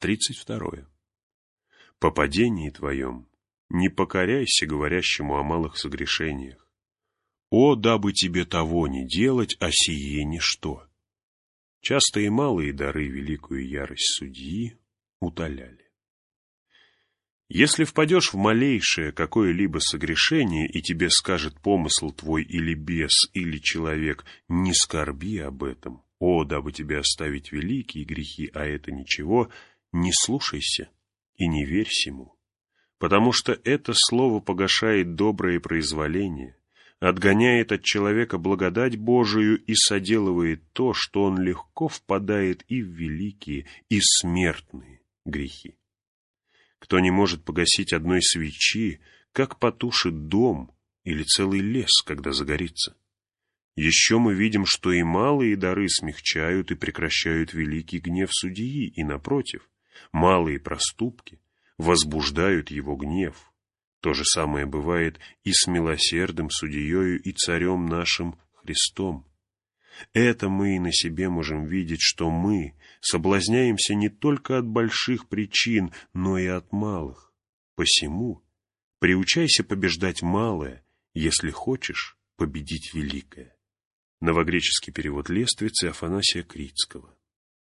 32. По падении твоем не покоряйся говорящему о малых согрешениях. О, дабы тебе того не делать, а сие ничто. Часто и малые дары великую ярость судьи утоляли. Если впадешь в малейшее какое-либо согрешение, и тебе скажет помысл твой или бес, или человек, не скорби об этом, о, дабы тебе оставить великие грехи, а это ничего, не слушайся и не верь сему, потому что это слово погашает доброе произволение, отгоняет от человека благодать Божию и соделывает то, что он легко впадает и в великие, и смертные грехи. Кто не может погасить одной свечи, как потушит дом или целый лес, когда загорится? Еще мы видим, что и малые дары смягчают и прекращают великий гнев судьи, и, напротив, малые проступки возбуждают его гнев. То же самое бывает и с милосердным судьею и царем нашим Христом. Это мы и на себе можем видеть, что мы соблазняемся не только от больших причин, но и от малых. Посему приучайся побеждать малое, если хочешь победить великое. Новогреческий перевод Лествицы Афанасия Критского.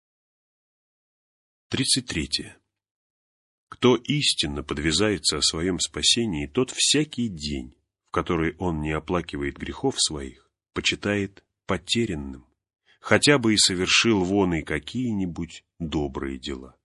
33. Кто истинно подвязается о своем спасении, тот всякий день, в который он не оплакивает грехов своих, почитает потерянным, хотя бы и совершил вон и какие-нибудь добрые дела.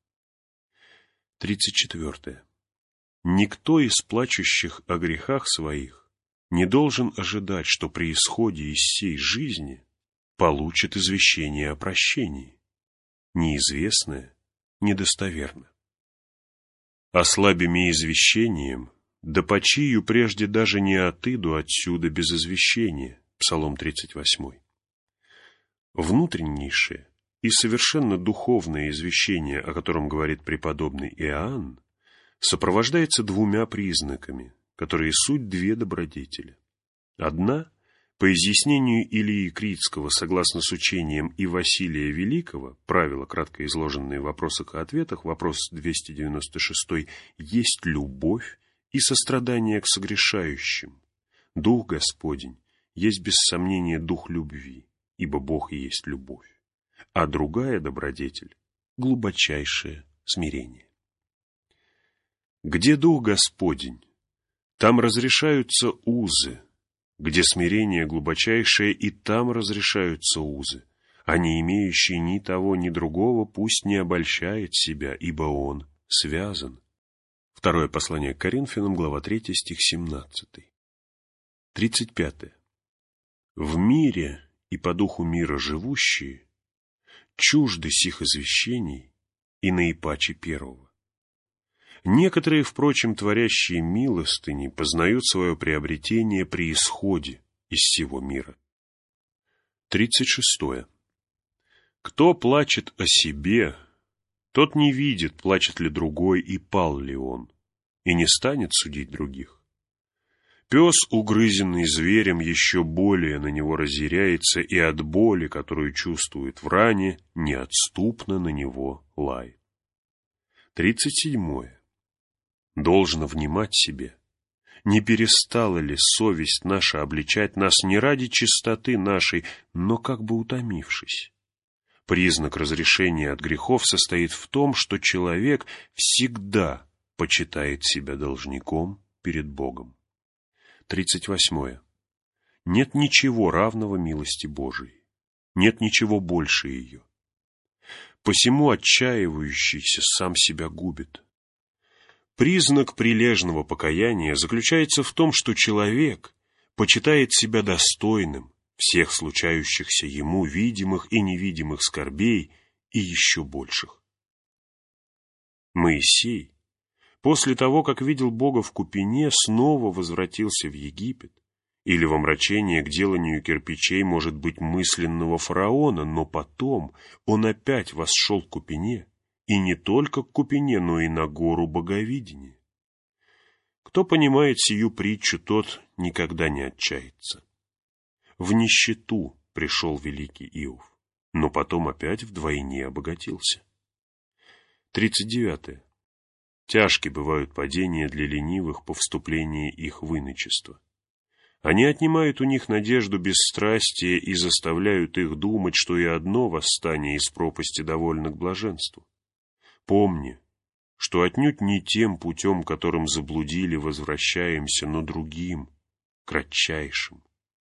34. Никто из плачущих о грехах своих не должен ожидать, что при исходе из сей жизни получит извещение о прощении. Неизвестное недостоверно. Ослабими извещением, да почию прежде даже не отыду отсюда без извещения. Псалом 38. Внутреннейшее и совершенно духовное извещение, о котором говорит преподобный Иоанн, сопровождается двумя признаками, которые суть две добродетели. Одна, по изъяснению Илии Критского, согласно с учением и Василия Великого, правила, кратко изложенные в вопросах и ответах, вопрос 296, есть любовь и сострадание к согрешающим. Дух Господень есть без сомнения дух любви, ибо Бог и есть любовь, а другая добродетель — глубочайшее смирение. Где Дух Господень, там разрешаются узы, где смирение глубочайшее, и там разрешаются узы, а не имеющий ни того, ни другого пусть не обольщает себя, ибо он связан. Второе послание к Коринфянам, глава 3, стих 17. 35. В мире и по духу мира живущие чужды сих извещений и наипаче первого. Некоторые, впрочем, творящие милостыни, познают свое приобретение при исходе из сего мира. 36. Кто плачет о себе, тот не видит, плачет ли другой и пал ли он, и не станет судить других. Пес, угрызенный зверем, еще более на него разъяряется, и от боли, которую чувствует в ране, неотступно на него лает. 37. Должно внимать себе, не перестала ли совесть наша обличать нас не ради чистоты нашей, но как бы утомившись. Признак разрешения от грехов состоит в том, что человек всегда почитает себя должником перед Богом. 38. Нет ничего равного милости Божией, нет ничего больше ее. Посему отчаивающийся сам себя губит. Признак прилежного покаяния заключается в том, что человек почитает себя достойным всех случающихся ему видимых и невидимых скорбей и еще больших. Моисей, после того, как видел Бога в купине, снова возвратился в Египет, или в омрачение к деланию кирпичей, может быть, мысленного фараона, но потом он опять восшел к купине, и не только к купине, но и на гору боговидения. Кто понимает сию притчу, тот никогда не отчается. В нищету пришел великий Иов, но потом опять вдвойне обогатился. 39. Тяжки бывают падения для ленивых по вступлении их в иночество. Они отнимают у них надежду бесстрастия и заставляют их думать, что и одно восстание из пропасти довольно к блаженству. Помни, что отнюдь не тем путем, которым заблудили, возвращаемся, но другим, кратчайшим.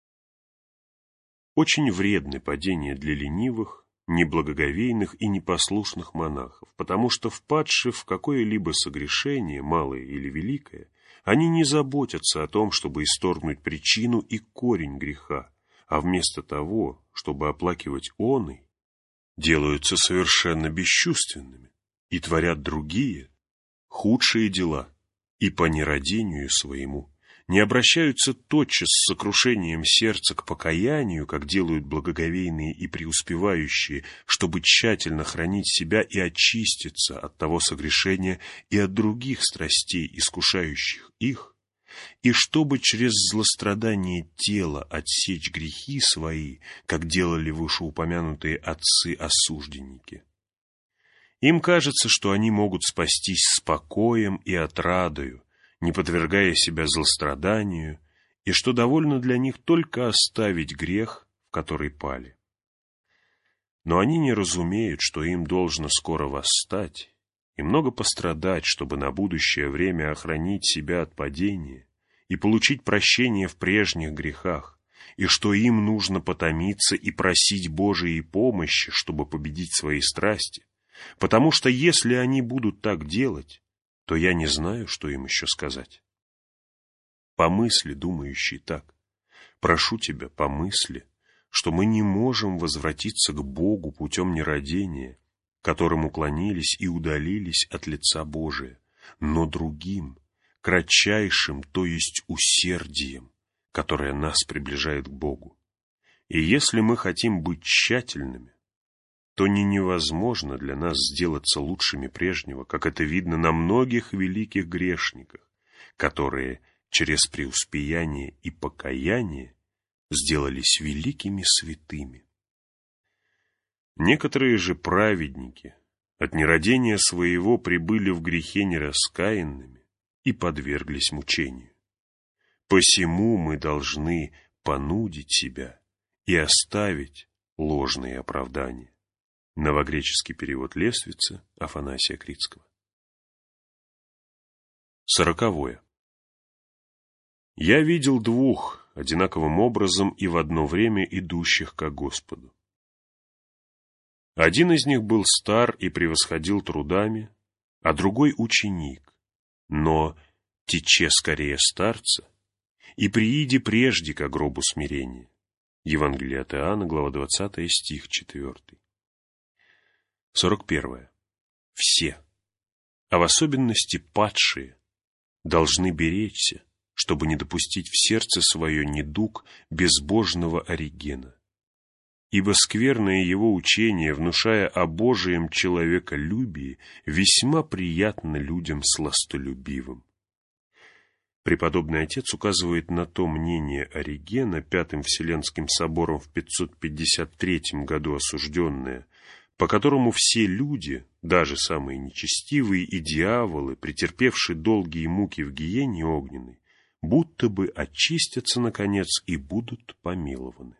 Очень вредны падения для ленивых, неблагоговейных и непослушных монахов, потому что, впадши в какое-либо согрешение, малое или великое, они не заботятся о том, чтобы исторгнуть причину и корень греха, а вместо того, чтобы оплакивать оный, делаются совершенно бесчувственными и творят другие, худшие дела, и по нерадению своему не обращаются тотчас с сокрушением сердца к покаянию, как делают благоговейные и преуспевающие, чтобы тщательно хранить себя и очиститься от того согрешения и от других страстей, искушающих их, и чтобы через злострадание тела отсечь грехи свои, как делали вышеупомянутые отцы-осужденники. Им кажется, что они могут спастись спокоем и отрадою, не подвергая себя злостраданию, и что довольно для них только оставить грех, в который пали. Но они не разумеют, что им должно скоро восстать и много пострадать, чтобы на будущее время охранить себя от падения и получить прощение в прежних грехах, и что им нужно потомиться и просить Божией помощи, чтобы победить свои страсти, потому что если они будут так делать, то я не знаю, что им еще сказать. Помысли, думающий так, прошу тебя, помысли, что мы не можем возвратиться к Богу путем нерадения, которым уклонились и удалились от лица Божия, но другим, кратчайшим, то есть усердием, которое нас приближает к Богу. И если мы хотим быть тщательными, то невозможно для нас сделаться лучшими прежнего, как это видно на многих великих грешниках, которые через преуспеяние и покаяние сделались великими святыми. Некоторые же праведники от нерадения своего прибыли в грехе нераскаянными и подверглись мучению. Посему мы должны понудить себя и оставить ложные оправдания. Новогреческий перевод Лествица Афанасия Критского. 40. Я видел двух, одинаковым образом и в одно время идущих ко Господу. Один из них был стар и превосходил трудами, а другой ученик, но тече скорее старца и прииди прежде ко гробу смирения. Евангелие от Иоанна, глава 20, стих 4. 41. Все, а в особенности падшие, должны беречься, чтобы не допустить в сердце свое недуг безбожного Оригена. Ибо скверное его учение, внушая о Божием человеколюбии, весьма приятно людям сластолюбивым. Преподобный отец указывает на то мнение Оригена, Пятым Вселенским собором в 553 году осужденное, по которому все люди, даже самые нечестивые и дьяволы, претерпевшие долгие муки в гиене огненной, будто бы очистятся, наконец, и будут помилованы.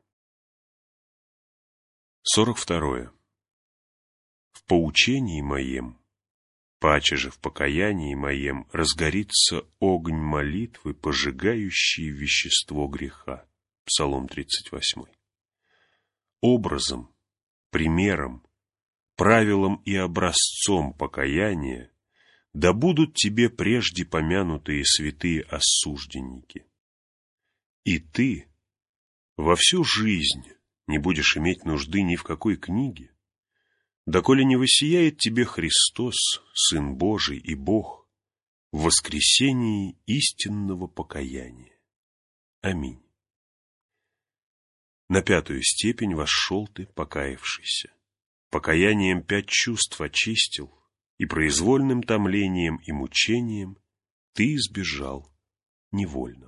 42. В поучении моем, паче же в покаянии моем, разгорится огонь молитвы, пожигающий вещество греха. Псалом 38. Образом, примером, правилом и образцом покаяния да будут тебе прежде помянутые святые осужденники. И ты во всю жизнь не будешь иметь нужды ни в какой книге, доколе не воссияет тебе Христос, Сын Божий и Бог, в воскресении истинного покаяния. Аминь. На 5-ю степень вошел ты, покаявшийся. Покаянием 5 чувств очистил, и произвольным томлением и мучением ты избежал невольного.